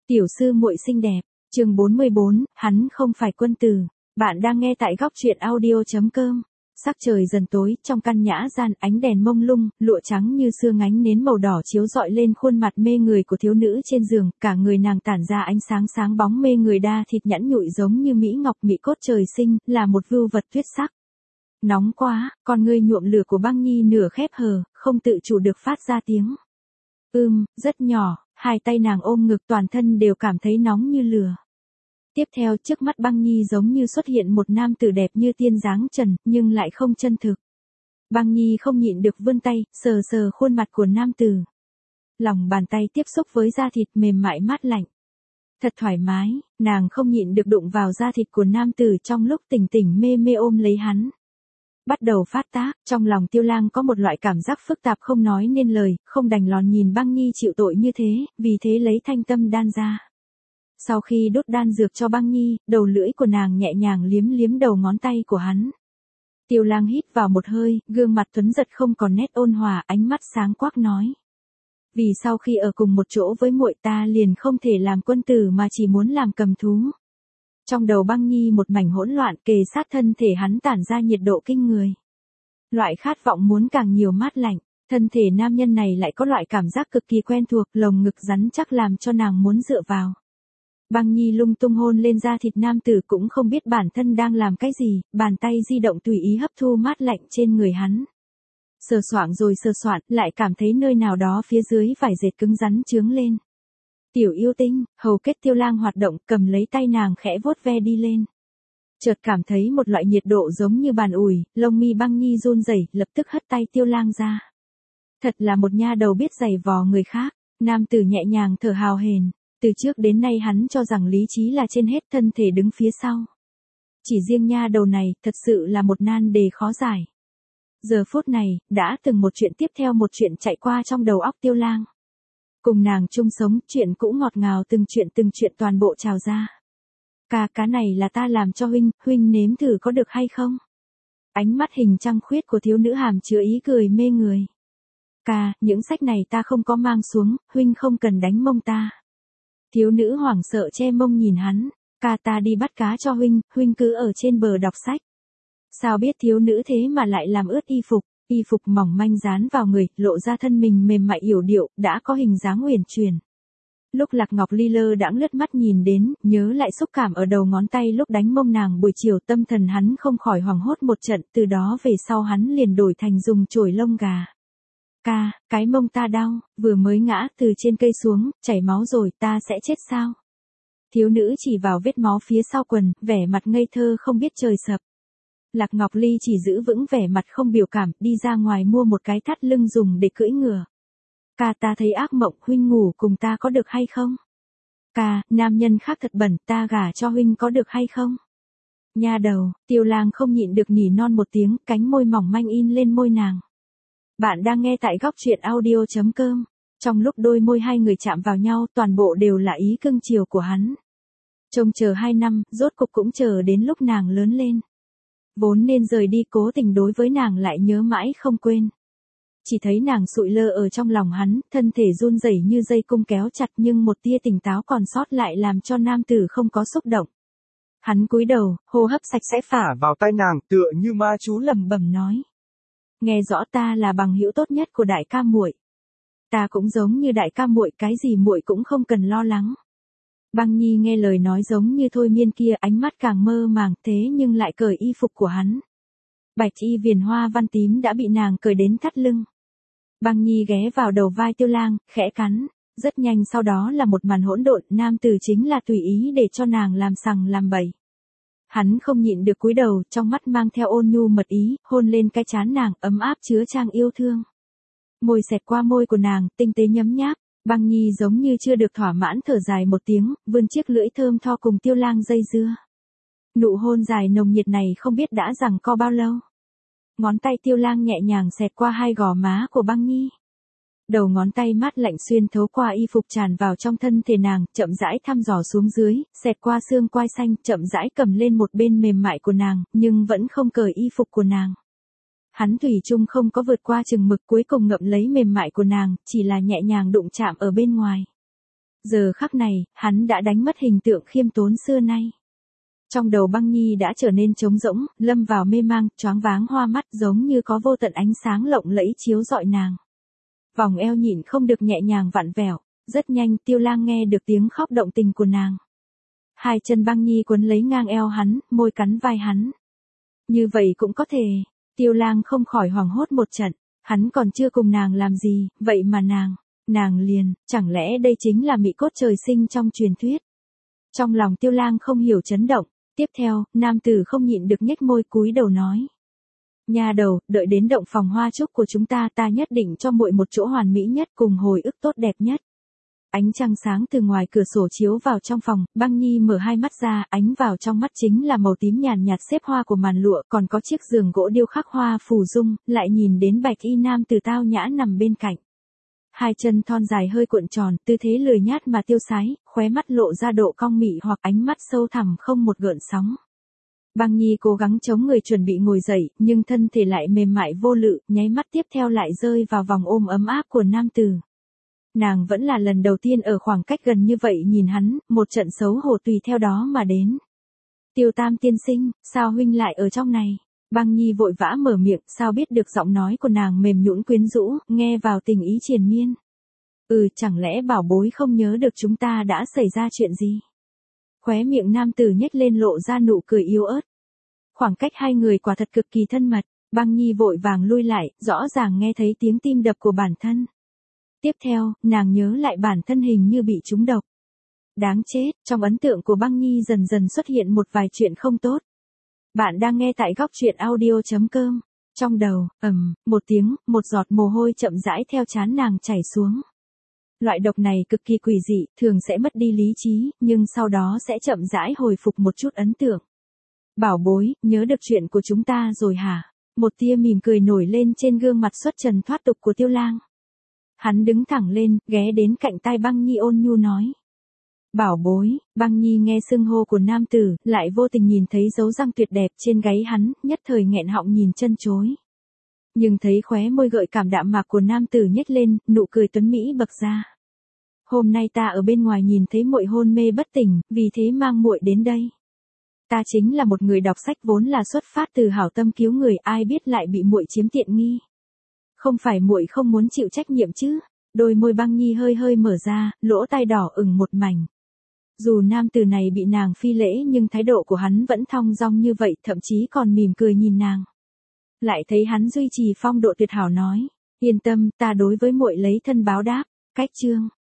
Tiểu sư muội xinh đẹp, chương 44, hắn không phải quân tử. Bạn đang nghe tại góc truyện audio.com. Sắc trời dần tối, trong căn nhã gian ánh đèn mông lung, lụa trắng như sương ánh nến màu đỏ chiếu rọi lên khuôn mặt mê người của thiếu nữ trên giường, cả người nàng tản ra ánh sáng sáng bóng mê người, đa thịt nhẵn nhụi giống như mỹ ngọc mỹ cốt trời sinh, là một vưu vật tuyệt sắc. Nóng quá, con ngươi nhuộm lửa của Băng Nhi nửa khép hờ, không tự chủ được phát ra tiếng. Rất nhỏ, hai tay nàng ôm ngực, toàn thân đều cảm thấy nóng như lửa. Tiếp theo trước mắt Băng Nhi giống như xuất hiện một nam tử đẹp như tiên dáng trần, nhưng lại không chân thực. Băng Nhi không nhịn được vươn tay, sờ sờ khuôn mặt của nam tử. Lòng bàn tay tiếp xúc với da thịt mềm mại mát lạnh. Thật thoải mái, nàng không nhịn được đụng vào da thịt của nam tử trong lúc tỉnh tỉnh mê mê ôm lấy hắn. Bắt đầu phát tác, trong lòng Tiêu Lang có một loại cảm giác phức tạp không nói nên lời, không đành lòng nhìn Băng Nhi chịu tội như thế, vì thế lấy thanh tâm đan ra. Sau khi đốt đan dược cho Băng Nhi, đầu lưỡi của nàng nhẹ nhàng liếm liếm đầu ngón tay của hắn. Tiêu Lang hít vào một hơi, gương mặt tuấn giật không còn nét ôn hòa, ánh mắt sáng quắc nói. Vì sau khi ở cùng một chỗ với muội ta liền không thể làm quân tử mà chỉ muốn làm cầm thú. Trong đầu Băng Nhi một mảnh hỗn loạn, kề sát thân thể hắn tản ra nhiệt độ kinh người. Loại khát vọng muốn càng nhiều mát lạnh, thân thể nam nhân này lại có loại cảm giác cực kỳ quen thuộc, lồng ngực rắn chắc làm cho nàng muốn dựa vào. Băng Nhi lung tung hôn lên da thịt nam tử, cũng không biết bản thân đang làm cái gì, bàn tay di động tùy ý hấp thu mát lạnh trên người hắn. Sờ soạng rồi sờ soạn, lại cảm thấy nơi nào đó phía dưới vải dệt cứng rắn chướng lên. Tiểu yêu tinh, hầu kết Tiêu Lang hoạt động, cầm lấy tay nàng khẽ vuốt ve đi lên. Chợt cảm thấy một loại nhiệt độ giống như bàn ủi, lông mi Băng Nhi run rẩy, lập tức hất tay Tiêu Lang ra. Thật là một nha đầu biết giày vò người khác. Nam tử nhẹ nhàng thở hào hển. Từ trước đến nay hắn cho rằng lý trí là trên hết, thân thể đứng phía sau. Chỉ riêng nha đầu này, thật sự là một nan đề khó giải. Giờ phút này, đã từng một chuyện tiếp theo một chuyện chạy qua trong đầu óc Tiêu Lang. Cùng nàng chung sống, chuyện cũ ngọt ngào từng chuyện toàn bộ trào ra. Cá này là ta làm cho huynh nếm thử có được hay không? Ánh mắt hình trăng khuyết của thiếu nữ hàm chứa ý cười mê người. Những sách này ta không có mang xuống, huynh không cần đánh mông ta. Thiếu nữ hoảng sợ che mông nhìn hắn. Ta đi bắt cá cho huynh cứ ở trên bờ đọc sách. Sao biết thiếu nữ thế mà lại làm ướt y phục mỏng manh dán vào người, lộ ra thân mình mềm mại yểu điệu, đã có hình dáng uyển chuyển. Lúc Lạc Ngọc Ly lơ đãng lướt mắt nhìn đến, nhớ lại xúc cảm ở đầu ngón tay lúc đánh mông nàng buổi chiều, tâm thần hắn không khỏi hoảng hốt một trận, từ đó về sau hắn liền đổi thành dùng chổi lông gà. Cái mông ta đau, vừa mới ngã từ trên cây xuống, chảy máu rồi, ta sẽ chết sao? Thiếu nữ chỉ vào vết máu phía sau quần, vẻ mặt ngây thơ không biết trời sập. Lạc Ngọc Ly chỉ giữ vững vẻ mặt không biểu cảm, đi ra ngoài mua một cái thắt lưng dùng để cưỡi ngựa. Ta thấy ác mộng, huynh ngủ cùng ta có được hay không? Nam nhân khác thật bẩn, ta gả cho huynh có được hay không? Nha đầu, Tiêu Lang không nhịn được nỉ non một tiếng, cánh môi mỏng manh in lên môi nàng. Bạn đang nghe tại góc truyện audio.com. Trong lúc đôi môi hai người chạm vào nhau, toàn bộ đều là ý cưng chiều của hắn. Trông chờ 2 năm, rốt cục cũng chờ đến lúc nàng lớn lên. Vốn nên rời đi, cố tình đối với nàng lại nhớ mãi không quên. Chỉ thấy nàng sụi lơ ở trong lòng hắn, thân thể run rẩy như dây cung kéo chặt, nhưng một tia tỉnh táo còn sót lại làm cho nam tử không có xúc động. Hắn cúi đầu, hô hấp sạch sẽ phả vào tai nàng, tựa như ma chú lẩm bẩm nói. Nghe rõ, ta là bằng hữu tốt nhất của đại ca muội. Ta cũng giống như đại ca muội, cái gì muội cũng không cần lo lắng. Băng Nhi nghe lời nói giống như thôi miên kia, ánh mắt càng mơ màng, thế nhưng lại cởi y phục của hắn. Bạch y viền hoa văn tím đã bị nàng cởi đến thắt lưng. Băng Nhi ghé vào đầu vai Tiêu Lang, khẽ cắn. Rất nhanh sau đó là một màn hỗn độn, nam tử chính là tùy ý để cho nàng làm sằng làm bậy. Hắn không nhịn được cúi đầu, trong mắt mang theo ôn nhu mật ý, hôn lên cái trán nàng, ấm áp chứa chan yêu thương. Môi xẹt qua môi của nàng, tinh tế nhấm nháp. Băng Nhi giống như chưa được thỏa mãn thở dài một tiếng, vươn chiếc lưỡi thơm tho cùng Tiêu Lang dây dưa. Nụ hôn dài nồng nhiệt này không biết đã giằng co bao lâu. Ngón tay Tiêu Lang nhẹ nhàng xẹt qua hai gò má của Băng Nhi. Đầu ngón tay mát lạnh xuyên thấu qua y phục tràn vào trong thân thể nàng, chậm rãi thăm dò xuống dưới, xẹt qua xương quai xanh, chậm rãi cầm lên một bên mềm mại của nàng, nhưng vẫn không cởi y phục của nàng. Hắn thủy chung không có vượt qua chừng mực, cuối cùng ngậm lấy mềm mại của nàng, chỉ là nhẹ nhàng đụng chạm ở bên ngoài. Giờ khắc này, hắn đã đánh mất hình tượng khiêm tốn xưa nay. Trong đầu Băng Nhi đã trở nên trống rỗng, lâm vào mê mang, choáng váng hoa mắt giống như có vô tận ánh sáng lộng lẫy chiếu rọi nàng. Vòng eo nhịn không được nhẹ nhàng vặn vẹo, rất nhanh Tiêu Lang nghe được tiếng khóc động tình của nàng. Hai chân Băng Nhi quấn lấy ngang eo hắn, môi cắn vai hắn. Như vậy cũng có thể, Tiêu Lang không khỏi hoảng hốt một trận, hắn còn chưa cùng nàng làm gì, vậy mà nàng liền, chẳng lẽ đây chính là mỹ cốt trời sinh trong truyền thuyết. Trong lòng Tiêu Lang không hiểu chấn động, tiếp theo, nam tử không nhịn được nhếch môi cúi đầu nói. Nha đầu, đợi đến động phòng hoa trúc của chúng ta nhất định cho muội một chỗ hoàn mỹ nhất cùng hồi ức tốt đẹp nhất. Ánh trăng sáng từ ngoài cửa sổ chiếu vào trong phòng, Băng Nhi mở hai mắt ra, ánh vào trong mắt chính là màu tím nhàn nhạt xếp hoa của màn lụa, còn có chiếc giường gỗ điêu khắc hoa phù dung, lại nhìn đến bạch y nam tử tao nhã nằm bên cạnh. Hai chân thon dài hơi cuộn tròn, tư thế lười nhát mà tiêu sái, khóe mắt lộ ra độ cong mị hoặc ánh mắt sâu thẳm không một gợn sóng. Băng Nhi cố gắng chống người chuẩn bị ngồi dậy, nhưng thân thể lại mềm mại vô lự, nháy mắt tiếp theo lại rơi vào vòng ôm ấm áp của nam tử. Nàng vẫn là lần đầu tiên ở khoảng cách gần như vậy nhìn hắn, một trận xấu hổ tùy theo đó mà đến. Tiêu Tam tiên sinh, sao huynh lại ở trong này? Băng Nhi vội vã mở miệng, sao biết được giọng nói của nàng mềm nhũn quyến rũ, nghe vào tình ý triền miên. Chẳng lẽ bảo bối không nhớ được chúng ta đã xảy ra chuyện gì? Khóe miệng nam tử nhếch lên lộ ra nụ cười yếu ớt. Khoảng cách hai người quả thật cực kỳ thân mật, Băng Nhi vội vàng lui lại, rõ ràng nghe thấy tiếng tim đập của bản thân. Tiếp theo, nàng nhớ lại bản thân hình như bị trúng độc. Đáng chết, trong ấn tượng của Băng Nhi dần dần xuất hiện một vài chuyện không tốt. Bạn đang nghe tại góc truyện audio.com. Trong đầu, một tiếng, một giọt mồ hôi chậm rãi theo trán nàng chảy xuống. Loại độc này cực kỳ quỷ dị, thường sẽ mất đi lý trí, nhưng sau đó sẽ chậm rãi hồi phục một chút ấn tượng. Bảo bối, nhớ được chuyện của chúng ta rồi hả? Một tia mỉm cười nổi lên trên gương mặt xuất trần thoát tục của Tiêu Lang. Hắn đứng thẳng lên, ghé đến cạnh tai Băng Nhi ôn nhu nói. Bảo bối, Băng Nhi nghe xưng hô của nam tử, lại vô tình nhìn thấy dấu răng tuyệt đẹp trên gáy hắn, nhất thời nghẹn họng nhìn chân chối. Nhưng thấy khóe môi gợi cảm đạm mạc của nam tử nhếch lên, nụ cười tuấn mỹ bật ra. Hôm nay ta ở bên ngoài nhìn thấy muội hôn mê bất tỉnh, vì thế mang muội đến đây. Ta chính là một người đọc sách vốn là xuất phát từ hảo tâm cứu người, ai biết lại bị muội chiếm tiện nghi. Không phải muội không muốn chịu trách nhiệm chứ? Đôi môi Băng Nhi hơi hơi mở ra, lỗ tai đỏ ửng một mảnh. Dù nam tử này bị nàng phi lễ nhưng thái độ của hắn vẫn thong dong như vậy, thậm chí còn mỉm cười nhìn nàng. Lại thấy hắn duy trì phong độ tuyệt hảo nói, yên tâm, ta đối với muội lấy thân báo đáp. Cách chương